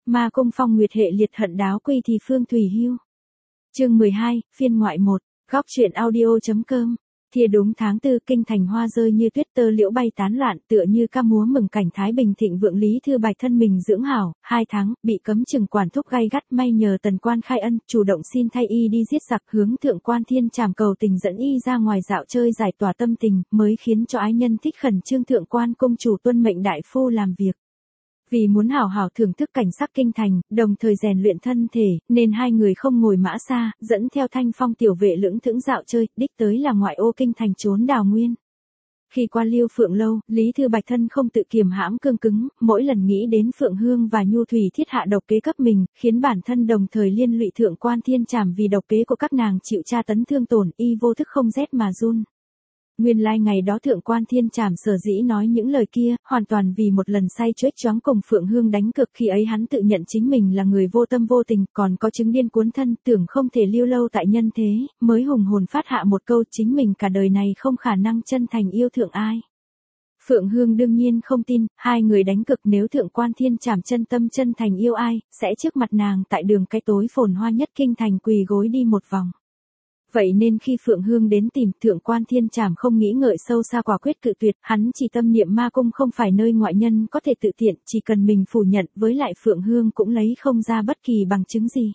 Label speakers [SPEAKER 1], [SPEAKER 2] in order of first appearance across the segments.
[SPEAKER 1] Ma Cung Phong Nguyệt hệ liệt hận đáo quy thì Phương Thủy Hưu. Chương 12, phiên ngoại 1, góc truyện audio.com. Thìa đúng tháng 4, kinh thành hoa rơi như tuyết, tơ liễu bay tán loạn, tựa như ca múa mừng cảnh thái bình thịnh vượng. Lý Thư Bạch thân mình dưỡng hảo, 2 tháng, bị cấm chừng quản thúc gay gắt, may nhờ tần quan khai ân, chủ động xin thay y đi giết giặc, hướng thượng quan thiên trảm cầu tình dẫn y ra ngoài dạo chơi giải tỏa tâm tình, mới khiến cho ái nhân thích khẩn trương thượng quan công chủ tuân mệnh đại phu làm việc. Vì muốn hảo hảo thưởng thức cảnh sắc kinh thành, đồng thời rèn luyện thân thể, nên hai người không ngồi mã xa, dẫn theo Thanh Phong tiểu vệ lững thững dạo chơi, đích tới là ngoại ô kinh thành trốn đào nguyên. Khi qua Liêu Phượng lâu, Lý Thư Bạch thân không tự kiềm hãm cương cứng, mỗi lần nghĩ đến Phượng Hương và Nhu Thủy thiết hạ độc kế cấp mình, khiến bản thân đồng thời liên lụy thượng quan thiên trảm vì độc kế của các nàng chịu tra tấn thương tổn, y vô thức không rét mà run. Nguyên lai ngày đó thượng quan thiên trảm sở dĩ nói những lời kia, hoàn toàn vì một lần say chuếch choáng cùng Phượng Hương đánh cược. Khi ấy hắn tự nhận chính mình là người vô tâm vô tình, còn có chứng điên cuốn thân, tưởng không thể lưu lâu tại nhân thế, mới hùng hồn phát hạ một câu chính mình cả đời này không khả năng chân thành yêu thượng ai. Phượng Hương đương nhiên không tin, hai người đánh cực nếu thượng quan thiên trảm chân tâm chân thành yêu ai, sẽ trước mặt nàng tại đường cái tối phồn hoa nhất kinh thành quỳ gối đi một vòng. Vậy nên khi Phượng Hương đến tìm, thượng quan thiên trảm không nghĩ ngợi sâu xa quả quyết cự tuyệt, hắn chỉ tâm niệm Ma Cung không phải nơi ngoại nhân có thể tự tiện, chỉ cần mình phủ nhận, với lại Phượng Hương cũng lấy không ra bất kỳ bằng chứng gì.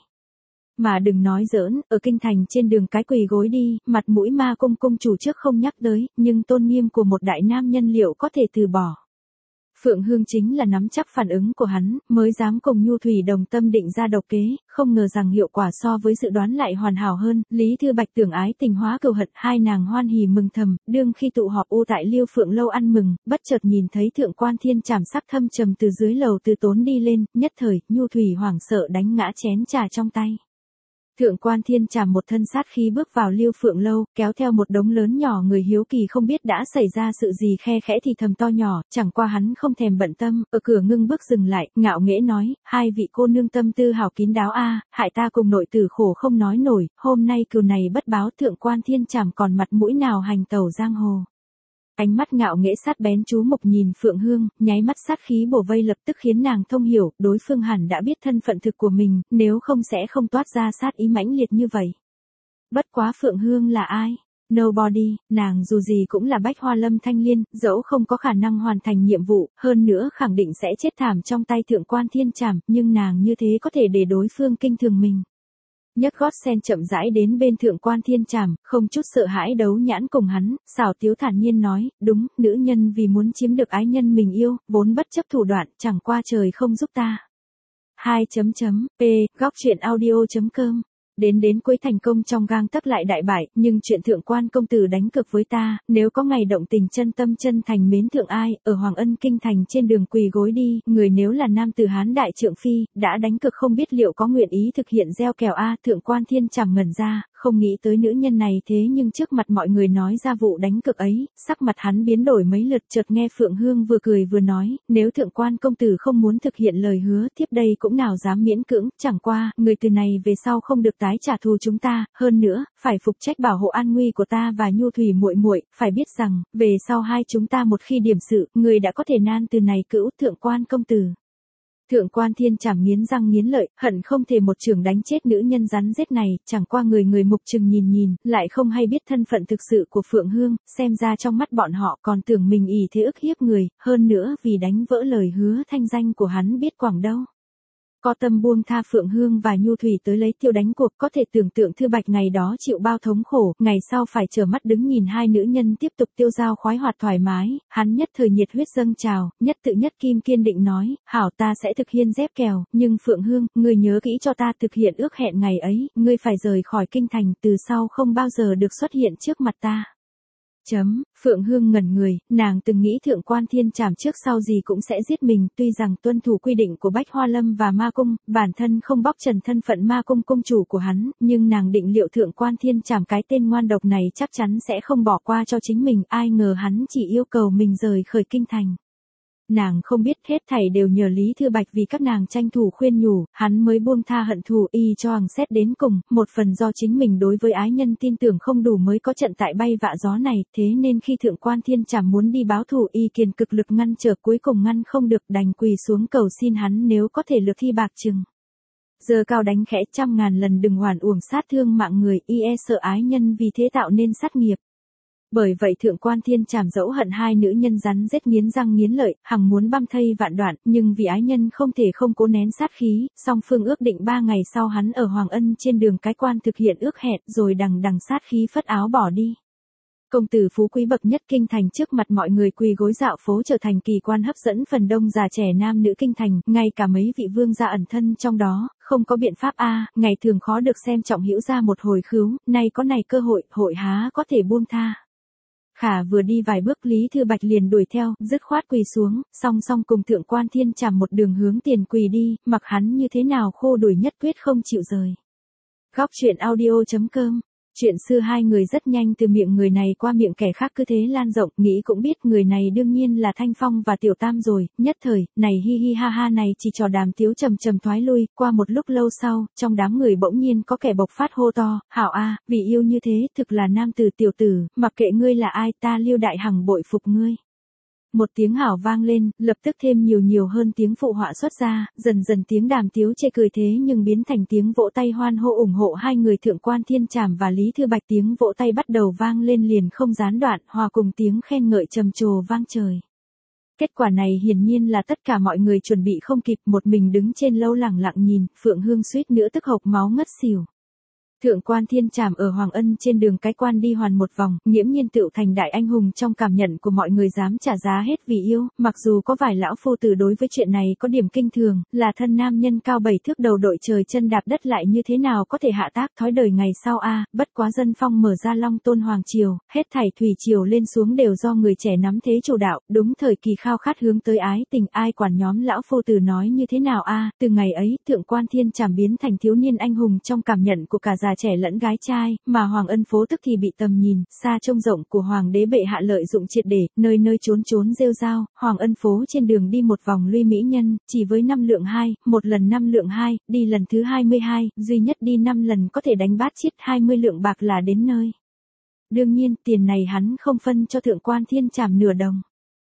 [SPEAKER 1] Mà đừng nói giỡn, ở kinh thành trên đường cái quỳ gối đi, mặt mũi Ma Cung cung chủ trước không nhắc tới, nhưng tôn nghiêm của một đại nam nhân liệu có thể từ bỏ. Phượng Hương chính là nắm chắc phản ứng của hắn, mới dám cùng Nhu Thủy đồng tâm định ra độc kế, không ngờ rằng hiệu quả so với dự đoán lại hoàn hảo hơn. Lý Thư Bạch tưởng ái tình hóa cừu hận, hai nàng hoan hỉ mừng thầm, đương khi tụ họp u tại Liêu Phượng lâu ăn mừng, bất chợt nhìn thấy thượng quan thiên trảm sắc thâm trầm từ dưới lầu từ tốn đi lên, nhất thời, Nhu Thủy hoảng sợ đánh ngã chén trà trong tay. Thượng quan thiên trảm một thân sát khí bước vào Liêu Phượng lâu, kéo theo một đống lớn nhỏ người hiếu kỳ không biết đã xảy ra sự gì, khe khẽ thì thầm to nhỏ, chẳng qua hắn không thèm bận tâm, ở cửa ngưng bước dừng lại, ngạo nghễ nói, hai vị cô nương tâm tư hảo kín đáo a, hại ta cùng nội tử khổ không nói nổi, hôm nay cừu này bất báo, thượng quan thiên trảm còn mặt mũi nào hành tẩu giang hồ. Ánh mắt ngạo nghễ sát bén chú mục nhìn Phượng Hương, nháy mắt sát khí bổ vây lập tức khiến nàng thông hiểu, đối phương hẳn đã biết thân phận thực của mình, nếu không sẽ không toát ra sát ý mãnh liệt như vậy. Bất quá Phượng Hương là ai? Nobody, nàng dù gì cũng là Bách Hoa Lâm Thanh Liên, dẫu không có khả năng hoàn thành nhiệm vụ, hơn nữa khẳng định sẽ chết thảm trong tay thượng quan thiên trảm, nhưng nàng như thế có thể để đối phương kinh thường mình. Nhấc gót sen chậm rãi đến bên thượng quan thiên trảm, không chút sợ hãi đấu nhãn cùng hắn, xảo tiếu thản nhiên nói, đúng, nữ nhân vì muốn chiếm được ái nhân mình yêu, vốn bất chấp thủ đoạn, chẳng qua trời không giúp ta. 2.p, góc truyện audio.com. Đến cuối thành công trong gang tấc lại đại bại, nhưng chuyện thượng quan công tử đánh cược với ta, nếu có ngày động tình chân tâm chân thành mến thượng ai, ở Hoàng Ân kinh thành trên đường quỳ gối đi, người nếu là nam tử Hán đại trượng phi, đã đánh cược không biết liệu có nguyện ý thực hiện gieo kèo a. Thượng quan thiên trảm ngẩn ra, không nghĩ tới nữ nhân này thế nhưng trước mặt mọi người nói ra vụ đánh cược ấy, sắc mặt hắn biến đổi mấy lượt, chợt nghe Phượng Hương vừa cười vừa nói, nếu thượng quan công tử không muốn thực hiện lời hứa, tiếp đây cũng nào dám miễn cưỡng, chẳng qua, người từ này về sau không được tái trả thù chúng ta, hơn nữa, phải phục trách bảo hộ an nguy của ta và Nhu Thủy muội muội, phải biết rằng, về sau hai chúng ta một khi điểm sự, người đã có thể nan từ này cữu thượng quan công tử. Thượng quan thiên trảm nghiến răng nghiến lợi, hận không thể một chưởng đánh chết nữ nhân rắn rết này, chẳng qua người mục trừng nhìn, lại không hay biết thân phận thực sự của Phượng Hương, xem ra trong mắt bọn họ còn tưởng mình ỷ thế ức hiếp người, hơn nữa vì đánh vỡ lời hứa thanh danh của hắn biết quảng đâu. Có tâm buông tha Phượng Hương và Nhu Thủy tới lấy tiêu đánh cuộc, có thể tưởng tượng Thư Bạch ngày đó chịu bao thống khổ, ngày sau phải trở mắt đứng nhìn hai nữ nhân tiếp tục tiêu dao khoái hoạt thoải mái, hắn nhất thời nhiệt huyết dâng trào, nhất tự nhất kim kiên định nói, hảo ta sẽ thực hiện dép kèo, nhưng Phượng Hương, ngươi nhớ kỹ cho ta thực hiện ước hẹn ngày ấy, ngươi phải rời khỏi kinh thành, từ sau không bao giờ được xuất hiện trước mặt ta. Phượng Hương ngẩn người, nàng từng nghĩ thượng quan thiên trảm trước sau gì cũng sẽ giết mình, tuy rằng tuân thủ quy định của Bách Hoa Lâm và Ma Cung, bản thân không bóc trần thân phận Ma Cung công chủ của hắn, nhưng nàng định liệu thượng quan thiên trảm cái tên ngoan độc này chắc chắn sẽ không bỏ qua cho chính mình, ai ngờ hắn chỉ yêu cầu mình rời khỏi kinh thành. Nàng không biết hết thảy đều nhờ Lý Thư Bạch vì các nàng tranh thủ khuyên nhủ, hắn mới buông tha hận thù y cho hằng xét đến cùng, một phần do chính mình đối với ái nhân tin tưởng không đủ mới có trận tại bay vạ gió này, thế nên khi Thượng Quan Thiên Trảm muốn đi báo thù y kiền cực lực ngăn trở cuối cùng ngăn không được đành quỳ xuống cầu xin hắn nếu có thể lược thi bạc chừng. Giờ cao đánh khẽ 100.000 lần đừng hoàn uổng sát thương mạng người y sợ ái nhân vì thế tạo nên sát nghiệp. Bởi vậy Thượng Quan Thiên Trảm dẫu hận hai nữ nhân rắn rết nghiến răng nghiến lợi, hằng muốn băm thây vạn đoạn, nhưng vì ái nhân không thể không cố nén sát khí, song phương ước định 3 ngày sau hắn ở Hoàng Ân trên đường cái quan thực hiện ước hẹn rồi đằng sát khí phất áo bỏ đi. Công tử phú quý bậc nhất kinh thành trước mặt mọi người quỳ gối dạo phố trở thành kỳ quan hấp dẫn phần đông già trẻ nam nữ kinh thành, ngay cả mấy vị vương gia ẩn thân trong đó, không có biện pháp ngày thường khó được xem trọng hữu ra một hồi khứu, nay có này cơ hội há có thể buông tha. Khả vừa đi vài bước Lý Thư Bạch liền đuổi theo, dứt khoát quỳ xuống, song song cùng Thượng Quan Thiên Trảm một đường hướng tiền quỳ đi, mặc hắn như thế nào khô đuổi nhất quyết không chịu rời. Góc truyện audio.com. Chuyện xưa hai người rất nhanh từ miệng người này qua miệng kẻ khác cứ thế lan rộng, nghĩ cũng biết người này đương nhiên là Thanh Phong và Tiểu Tam rồi, nhất thời, này hi hi ha ha này chỉ trò đàm tiếu trầm trầm thoái lui, qua một lúc lâu sau, trong đám người bỗng nhiên có kẻ bộc phát hô to, hảo vì yêu như thế, thực là nam tử tiểu tử, mặc kệ ngươi là ai ta Liêu đại hằng bội phục ngươi. Một tiếng hảo vang lên, lập tức thêm nhiều hơn tiếng phụ họa xuất ra, dần tiếng đàm tiếu chê cười thế nhưng biến thành tiếng vỗ tay hoan hô ủng hộ hai người Thượng Quan Thiên Trảm và Lý Thư Bạch, tiếng vỗ tay bắt đầu vang lên liền không gián đoạn, hòa cùng tiếng khen ngợi trầm trồ vang trời. Kết quả này hiển nhiên là tất cả mọi người chuẩn bị không kịp, một mình đứng trên lâu lẳng lặng nhìn, Phượng Hương suýt nữa tức hộc máu ngất xỉu. Thượng Quan Thiên Trảm ở Hoàng Ân trên đường cái quan đi hoàn một vòng, nghiễm nhiên tựu thành đại anh hùng trong cảm nhận của mọi người dám trả giá hết vì yêu, mặc dù có vài lão phu tử đối với chuyện này có điểm kinh thường, là thân nam nhân cao 7 thước đầu đội trời chân đạp đất lại như thế nào có thể hạ tác thói đời ngày sau bất quá dân phong mở ra Long Tôn Hoàng Triều, hết thảy thủy triều lên xuống đều do người trẻ nắm thế chủ đạo, đúng thời kỳ khao khát hướng tới ái tình ai quản nhóm lão phu tử nói như thế nào từ ngày ấy, Thượng Quan Thiên Trảm biến thành thiếu niên anh hùng trong cảm nhận của cả già trẻ lẫn gái trai, mà Hoàng Ân phố tức thì bị tầm nhìn, xa trông rộng của Hoàng đế bệ hạ lợi dụng triệt để, nơi trốn rêu rao, Hoàng Ân phố trên đường đi một vòng luy mỹ nhân, chỉ với 5 lượng 2, một lần 5 lượng 2, đi lần thứ 22, duy nhất đi 5 lần có thể đánh bát chiết 20 lượng bạc là đến nơi. Đương nhiên, tiền này hắn không phân cho Thượng Quan Thiên Trảm nửa đồng.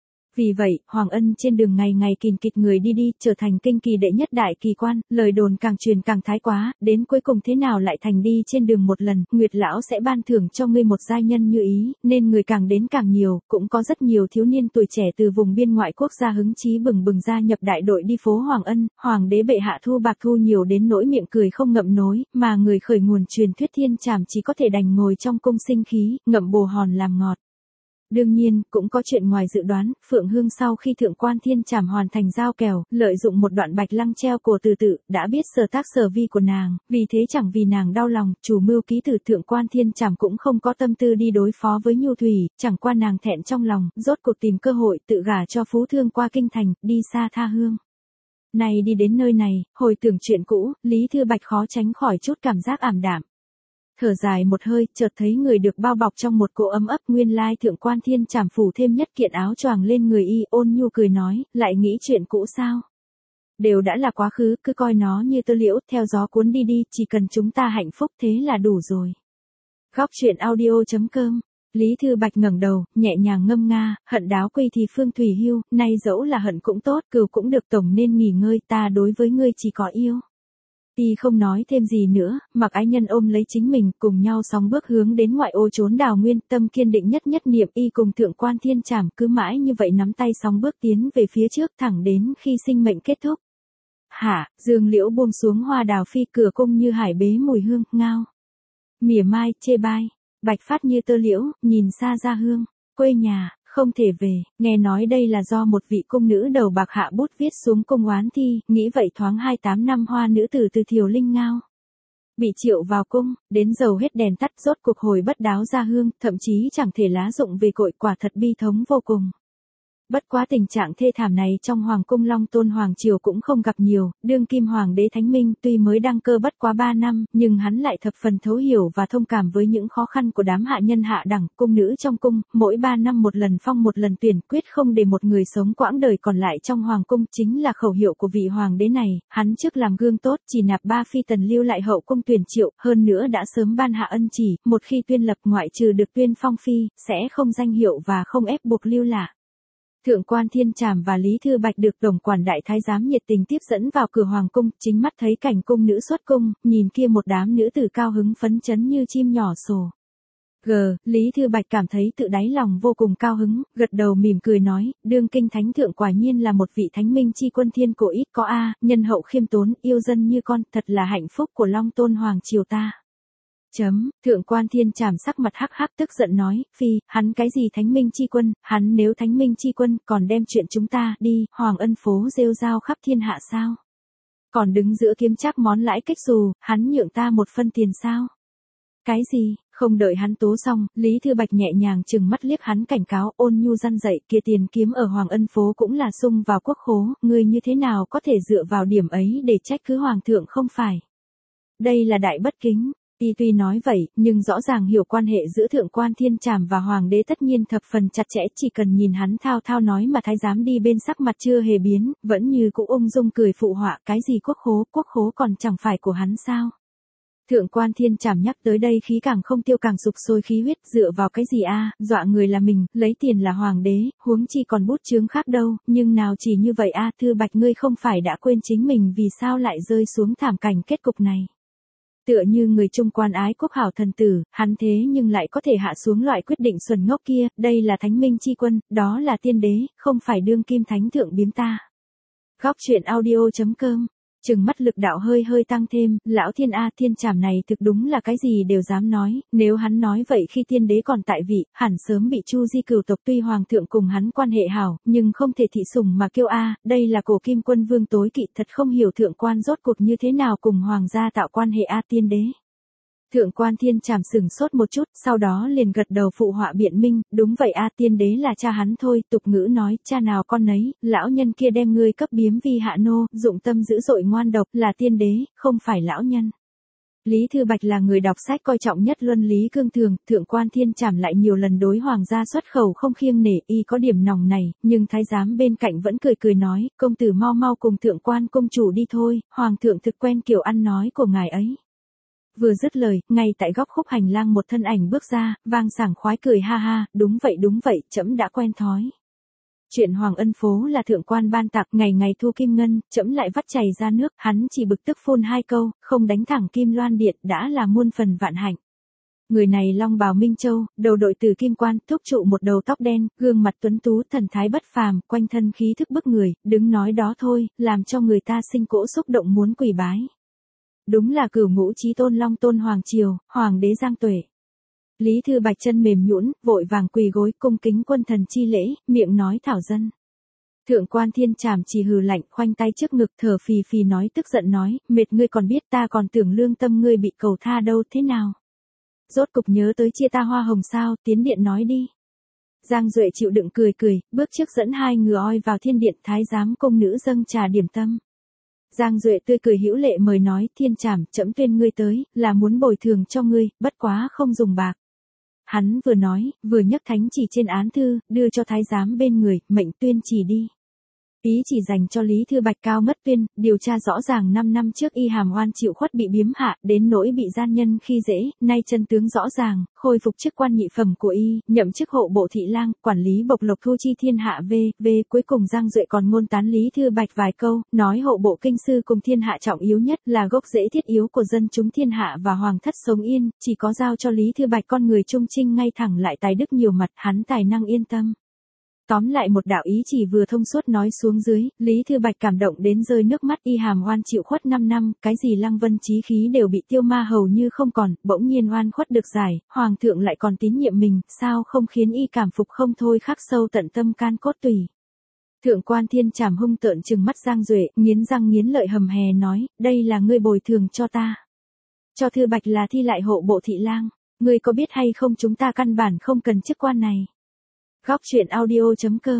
[SPEAKER 1] Vì vậy, Hoàng Ân trên đường ngày ngày kìn kịt người đi trở thành kinh kỳ đệ nhất đại kỳ quan, lời đồn càng truyền càng thái quá, đến cuối cùng thế nào lại thành đi trên đường một lần, Nguyệt lão sẽ ban thưởng cho ngươi một giai nhân như ý, nên người càng đến càng nhiều, cũng có rất nhiều thiếu niên tuổi trẻ từ vùng biên ngoại quốc gia hứng chí bừng gia nhập đại đội đi phố Hoàng Ân, Hoàng đế bệ hạ thu bạc thu nhiều đến nỗi miệng cười không ngậm nối, mà người khởi nguồn truyền thuyết Thiên Trảm chỉ có thể đành ngồi trong cung sinh khí, ngậm bồ hòn làm ngọt. Đương nhiên, cũng có chuyện ngoài dự đoán, Phượng Hương sau khi Thượng Quan Thiên Trảm hoàn thành giao kèo, lợi dụng một đoạn bạch lăng treo cổ từ tự, đã biết sở tác sở vi của nàng, vì thế chẳng vì nàng đau lòng, chủ mưu ký tử Thượng Quan Thiên Trảm cũng không có tâm tư đi đối phó với Nhu Thủy, chẳng qua nàng thẹn trong lòng, rốt cuộc tìm cơ hội tự gả cho phú thương qua kinh thành, đi xa tha hương. Này đi đến nơi này, hồi tưởng chuyện cũ, Lý Thư Bạch khó tránh khỏi chút cảm giác ảm đạm. Thở dài một hơi, chợt thấy người được bao bọc trong một cỗ ấm ấp, nguyên lai Thượng Quan Thiên Trảm phủ thêm nhất kiện áo choàng lên người y, ôn nhu cười nói, lại nghĩ chuyện cũ sao? Đều đã là quá khứ, cứ coi nó như tơ liễu, theo gió cuốn đi, chỉ cần chúng ta hạnh phúc thế là đủ rồi. Góc truyện audio.com. Lý Thư Bạch ngẩng đầu, nhẹ nhàng ngâm nga, hận đáo quy thì phương thủy hưu, nay dẫu là hận cũng tốt, cừu cũng được, tổng nên nghỉ ngơi, ta đối với ngươi chỉ có yêu. Y không nói thêm gì nữa, mặc ái nhân ôm lấy chính mình, cùng nhau sóng bước hướng đến ngoại ô trốn đào nguyên, tâm kiên định nhất niệm y cùng Thượng Quan Thiên Trảm cứ mãi như vậy nắm tay sóng bước tiến về phía trước thẳng đến khi sinh mệnh kết thúc. Dương liễu buông xuống hoa đào phi, cửa cung như hải bế mùi hương, ngao. Mỉa mai, chê bai, bạch phát như tơ liễu, nhìn xa ra hương, quê nhà. Không thể về, nghe nói đây là do một vị cung nữ đầu bạc hạ bút viết xuống cung oán thi, nghĩ vậy thoáng 28 năm hoa nữ tử từ Thiều Linh ngao. Bị triệu vào cung, đến dầu hết đèn tắt rốt cuộc hồi bất đáo ra hương, thậm chí chẳng thể lá dụng về cội, quả thật bi thống vô cùng. Bất quá tình trạng thê thảm này trong Hoàng cung Long Tôn Hoàng Triều cũng không gặp nhiều, đương kim Hoàng đế Thánh Minh tuy mới đăng cơ bất quá 3 năm, nhưng hắn lại thập phần thấu hiểu và thông cảm với những khó khăn của đám hạ nhân hạ đẳng, cung nữ trong cung, mỗi 3 năm một lần phong một lần tuyển, quyết không để một người sống quãng đời còn lại trong Hoàng cung, chính là khẩu hiệu của vị Hoàng đế này. Hắn trước làm gương tốt, chỉ nạp 3 phi tần lưu lại hậu cung tuyển triệu, hơn nữa đã sớm ban hạ ân chỉ, một khi tuyên lập ngoại trừ được tuyên phong phi, sẽ không danh hiệu và không ép buộc lưu lạ. Thượng quan Thiên Trảm và Lý Thư Bạch được tổng quản đại thái giám nhiệt tình tiếp dẫn vào cửa hoàng cung, chính mắt thấy cảnh cung nữ xuất cung, nhìn kia một đám nữ tử cao hứng phấn chấn như chim nhỏ sổ. Lý Thư Bạch cảm thấy tự đáy lòng vô cùng cao hứng, gật đầu mỉm cười nói, đương kinh thánh thượng quả nhiên là một vị thánh minh chi quân thiên cổ ít có a, nhân hậu khiêm tốn, yêu dân như con, thật là hạnh phúc của Long Tôn Hoàng Triều ta. Thượng quan Thiên Trảm sắc mặt hắc hắc tức giận nói, phi, hắn cái gì thánh minh chi quân, hắn nếu thánh minh chi quân, còn đem chuyện chúng ta đi, Hoàng Ân phố rêu rao khắp thiên hạ sao? Còn đứng giữa kiếm chắc món lãi kích dù, hắn nhượng ta một phân tiền sao? Cái gì? Không đợi hắn tố xong, Lý Thư Bạch nhẹ nhàng chừng mắt liếc hắn cảnh cáo, ôn nhu răn dạy, kia tiền kiếm ở Hoàng Ân phố cũng là sung vào quốc khố, ngươi như thế nào có thể dựa vào điểm ấy để trách cứ Hoàng thượng không phải? Đây là đại bất kính. Y tuy nói vậy, nhưng rõ ràng hiểu quan hệ giữa Thượng quan Thiên Trảm và Hoàng đế tất nhiên thập phần chặt chẽ, chỉ cần nhìn hắn thao thao nói mà thái giám đi bên sắc mặt chưa hề biến, vẫn như cũ ung dung cười phụ họa, cái gì quốc khố còn chẳng phải của hắn sao? Thượng quan Thiên Trảm nhắc tới đây khí càng không tiêu càng sục sôi khí huyết, dựa vào cái gì a, dọa người là mình, lấy tiền là hoàng đế, huống chi còn bút chướng khác đâu, nhưng nào chỉ như vậy a, Thư Bạch ngươi không phải đã quên chính mình vì sao lại rơi xuống thảm cảnh kết cục này. Tựa như người trung quan ái quốc hảo thần tử, hắn thế nhưng lại có thể hạ xuống loại quyết định xuẩn ngốc kia, đây là thánh minh chi quân, đó là tiên đế, không phải đương kim thánh thượng biếm ta. Góc truyện audio.com, trừng mắt lực đạo hơi tăng thêm, lão Thiên A, Thiên Trảm này thực đúng là cái gì đều dám nói, nếu hắn nói vậy khi tiên đế còn tại vị, hẳn sớm bị Chu Di cửu tộc, tuy hoàng thượng cùng hắn quan hệ hảo, nhưng không thể thị sủng mà kêu a, đây là cổ kim quân vương tối kỵ, thật không hiểu thượng quan rốt cuộc như thế nào cùng hoàng gia tạo quan hệ a tiên đế. Thượng quan Thiên Trảm sửng sốt một chút, sau đó liền gật đầu phụ họa biện minh, đúng vậy a, tiên đế là cha hắn thôi, tục ngữ nói, cha nào con nấy, lão nhân kia đem ngươi cấp biếm vi hạ nô, dụng tâm dữ dội ngoan độc, là tiên đế, không phải lão nhân. Lý Thư Bạch là người đọc sách coi trọng nhất luân lý cương thường, Thượng quan Thiên Trảm lại nhiều lần đối hoàng gia xuất khẩu không khiêng nể, y có điểm nòng này, nhưng thái giám bên cạnh vẫn cười nói, công tử mau cùng Thượng quan công chủ đi thôi, hoàng thượng thực quen kiểu ăn nói của ngài ấy. Vừa dứt lời, ngay tại góc khúc hành lang một thân ảnh bước ra, vang sảng khoái cười ha ha, đúng vậy, trẫm đã quen thói. Chuyện Hoàng Ân phố là thượng quan ban tặng, ngày thu kim ngân, trẫm lại vắt chảy ra nước, hắn chỉ bực tức phun 2 câu, không đánh thẳng Kim Loan Điện, đã là muôn phần vạn hạnh. Người này long bào Minh Châu, đầu đội từ kim quan, thúc trụ một đầu tóc đen, gương mặt tuấn tú, thần thái bất phàm, quanh thân khí thức bức người, đứng nói đó thôi, làm cho người ta sinh cỗ xúc động muốn quỳ bái. Đúng là cửu ngũ chí tôn Long Tôn Hoàng Triều, Hoàng đế Giang Tuệ. Lý Thư Bạch chân mềm nhũn, vội vàng quỳ gối cung kính quân thần chi lễ, miệng nói thảo dân. Thượng quan Thiên Trảm chỉ hừ lạnh, khoanh tay trước ngực, thở phì phì nói, tức giận nói, mệt ngươi còn biết, ta còn tưởng lương tâm ngươi bị cầu tha đâu, thế nào? Rốt cục nhớ tới chia ta hoa hồng sao, tiến điện nói đi. Giang Duệ chịu đựng cười, bước trước dẫn 2 ngựa oi vào thiên điện, thái giám công nữ dâng trà điểm tâm. Giang Duệ tươi cười hữu lệ mời nói, Thiên Trảm, trẫm tuyên ngươi tới, là muốn bồi thường cho ngươi, bất quá không dùng bạc. Hắn vừa nói, vừa nhấc thánh chỉ trên án thư, đưa cho thái giám bên người, mệnh tuyên chỉ đi. Ý chỉ dành cho Lý Thư Bạch cao mất tuyên, điều tra rõ ràng 5 năm trước y hàm oan chịu khuất bị biếm hạ, đến nỗi bị gian nhân khi dễ, nay chân tướng rõ ràng, khôi phục chức quan nhị phẩm của y, nhậm chức hộ bộ thị lang, quản lý bộc lộc thu chi thiên hạ v. Cuối cùng Giang Duệ còn ngôn tán Lý Thư Bạch vài câu, nói hộ bộ kinh sư cùng thiên hạ trọng yếu nhất là gốc rễ thiết yếu của dân chúng thiên hạ và hoàng thất sống yên, chỉ có giao cho Lý Thư Bạch con người trung trinh ngay thẳng lại tài đức nhiều mặt, hắn tài năng yên tâm. Tóm lại một đạo ý chỉ vừa thông suốt nói xuống dưới, Lý Thư Bạch cảm động đến rơi nước mắt, y hàm oan chịu khuất 5 năm, cái gì lăng vân chí khí đều bị tiêu ma hầu như không còn, bỗng nhiên oan khuất được giải, hoàng thượng lại còn tín nhiệm mình, sao không khiến y cảm phục không thôi khắc sâu tận tâm can cốt tủy. Thượng quan Thiên Trảm hung tợn trừng mắt Giang Duệ, nghiến răng nghiến lợi hầm hè nói, đây là ngươi bồi thường cho ta. Cho Thư Bạch là thi lại hộ bộ thị lang, ngươi có biết hay không chúng ta căn bản không cần chức quan này. Góc truyện audio.com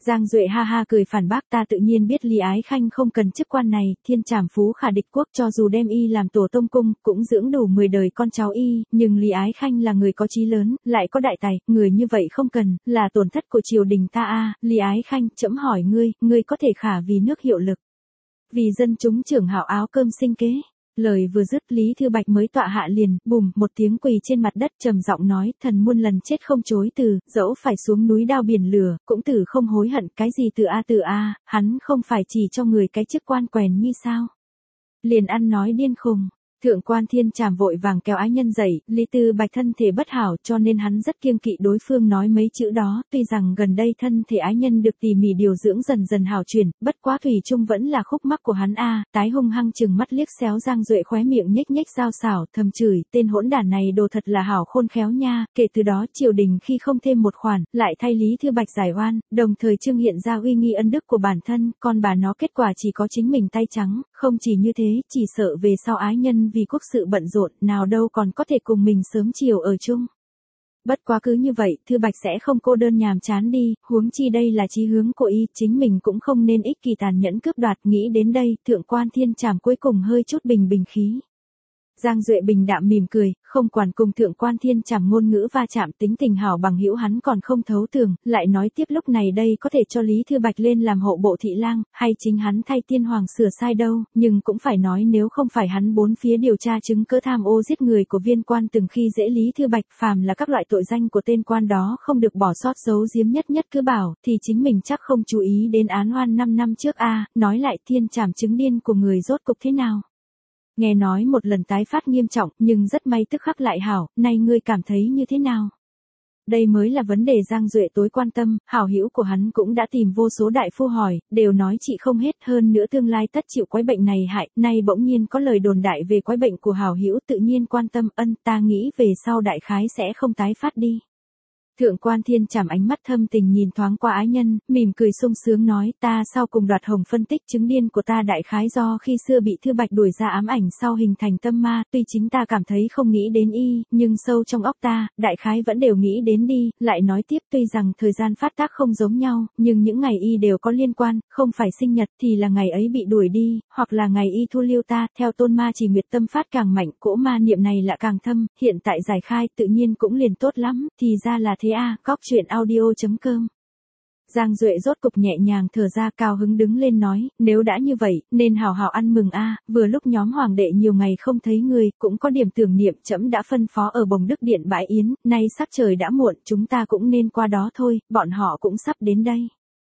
[SPEAKER 1] Giang Duệ ha ha cười phản bác, ta tự nhiên biết Lý Ái Khanh không cần chức quan này, thiên trảm phú khả địch quốc, cho dù đem y làm tổ tông cung, cũng dưỡng đủ 10 đời con cháu y, nhưng Lý Ái Khanh là người có chí lớn, lại có đại tài, người như vậy không cần, là tổn thất của triều đình ta a. Lý Ái Khanh, trẫm hỏi ngươi có thể khả vì nước hiệu lực, vì dân chúng trưởng hảo áo cơm sinh kế. Lời vừa dứt, Lý Thư Bạch mới tọa hạ liền, bùm, một tiếng quỳ trên mặt đất trầm giọng nói, thần muôn lần chết không chối từ, dẫu phải xuống núi đao biển lửa, cũng tử không hối hận, cái gì từ a, hắn không phải chỉ cho người cái chức quan quèn như sao. Liền ăn nói điên khùng. Thượng quan Thiên Trảm vội vàng kéo ái nhân dậy, Lý Tư Bạch thân thể bất hảo cho nên hắn rất kiêng kỵ đối phương nói mấy chữ đó, tuy rằng gần đây thân thể ái nhân được tỉ mỉ điều dưỡng dần dần hảo chuyển, bất quá thủy chung vẫn là khúc mắc của hắn a. Tái hung hăng chừng mắt liếc xéo Giang Duệ khóe miệng nhếch nhếch dao xảo, thầm chửi, tên hỗn đản này đồ thật là hảo khôn khéo nha, kể từ đó triều đình khi không thêm một khoản, lại thay Lý Thư Bạch giải oan, đồng thời trưng hiện ra uy nghi ân đức của bản thân, con bà nó kết quả chỉ có chính mình tay trắng, không chỉ như thế, chỉ sợ về sau ái nhân vì quốc sự bận rộn, nào đâu còn có thể cùng mình sớm chiều ở chung. Bất quá cứ như vậy, Thư Bạch sẽ không cô đơn nhàm chán đi, huống chi đây là chí hướng của y, chính mình cũng không nên ích kỳ tàn nhẫn cướp đoạt, nghĩ đến đây, Thượng quan Thiên Trảm cuối cùng hơi chút bình khí. Giang Duệ bình đạm mỉm cười, không quản cùng Thượng quan Thiên Trảm ngôn ngữ va chạm, tính tình hảo bằng hữu hắn còn không thấu tường, lại nói tiếp lúc này đây có thể cho Lý Thư Bạch lên làm hộ bộ thị lang, hay chính hắn thay tiên hoàng sửa sai đâu, nhưng cũng phải nói nếu không phải hắn bốn phía điều tra chứng cớ tham ô giết người của viên quan từng khi dễ Lý Thư Bạch, phàm là các loại tội danh của tên quan đó không được bỏ sót giấu giếm nhất cứ bảo, thì chính mình chắc không chú ý đến án oan 5 năm trước a. Nói lại Thiên Trảm chứng điên của người rốt cục thế nào? Nghe nói một lần tái phát nghiêm trọng, nhưng rất may tức khắc lại hảo, nay ngươi cảm thấy như thế nào? Đây mới là vấn đề Giang Duệ tối quan tâm, hảo hữu của hắn cũng đã tìm vô số đại phu hỏi, đều nói trị không hết, hơn nữa tương lai tất chịu quái bệnh này hại, nay bỗng nhiên có lời đồn đại về quái bệnh của hảo hữu, tự nhiên quan tâm, ta nghĩ về sau đại khái sẽ không tái phát đi. Thượng quan Thiên Trảm ánh mắt thâm tình nhìn thoáng qua ái nhân, mỉm cười sung sướng nói, ta sau cùng Đoạt Hồng phân tích chứng điên của ta đại khái do khi xưa bị Thư Bạch đuổi ra ám ảnh sau hình thành tâm ma, tuy chính ta cảm thấy không nghĩ đến y, nhưng sâu trong óc ta, đại khái vẫn đều nghĩ đến đi, lại nói tiếp tuy rằng thời gian phát tác không giống nhau, nhưng những ngày y đều có liên quan, không phải sinh nhật thì là ngày ấy bị đuổi đi, hoặc là ngày y thu lưu ta, theo Tôn Ma Chỉ Nguyệt tâm phát càng mạnh, cỗ ma niệm này lại càng thâm, hiện tại giải khai tự nhiên cũng liền tốt lắm, thì ra là thế a. Góc truyện audio.com. Giang Duệ rốt cục nhẹ nhàng thở ra, cao hứng đứng lên nói, nếu đã như vậy, nên hào hào ăn mừng a. Vừa lúc nhóm hoàng đệ nhiều ngày không thấy người, cũng có điểm tưởng niệm, trẫm đã phân phó ở Bồng Đức Điện bãi yến, nay sắc trời đã muộn, chúng ta cũng nên qua đó thôi, bọn họ cũng sắp đến đây.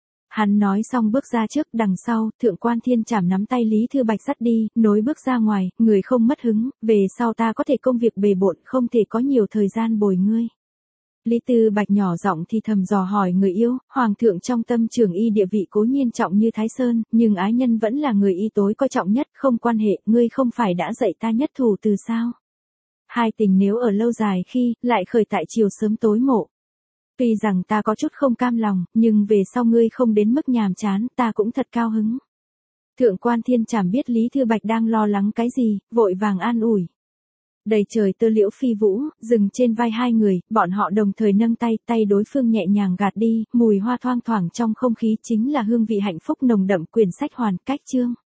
[SPEAKER 1] Hắn nói xong bước ra trước, đằng sau, Thượng quan Thiên Trảm nắm tay Lý Thư Bạch dắt đi, nối bước ra ngoài, người không mất hứng, về sau ta có thể công việc bề bộn, không thể có nhiều thời gian bồi ngươi. Lý Tư Bạch nhỏ giọng thì thầm dò hỏi người yêu, hoàng thượng trong tâm trường y địa vị cố nhiên trọng như Thái Sơn, nhưng ái nhân vẫn là người y tối coi trọng nhất, không quan hệ, ngươi không phải đã dạy ta nhất thủ từ sao? Hai tình nếu ở lâu dài khi, lại khởi tại chiều sớm tối mộ. Tuy rằng ta có chút không cam lòng, nhưng về sau ngươi không đến mức nhàm chán, ta cũng thật cao hứng. Thượng quan Thiên Trảm biết Lý Thư Bạch đang lo lắng cái gì, vội vàng an ủi. Đầy trời tơ liễu phi vũ, dừng trên vai hai người, bọn họ đồng thời nâng tay đối phương nhẹ nhàng gạt đi, mùi hoa thoang thoảng trong không khí chính là hương vị hạnh phúc nồng đậm. Quyển sách hoàn cách chương.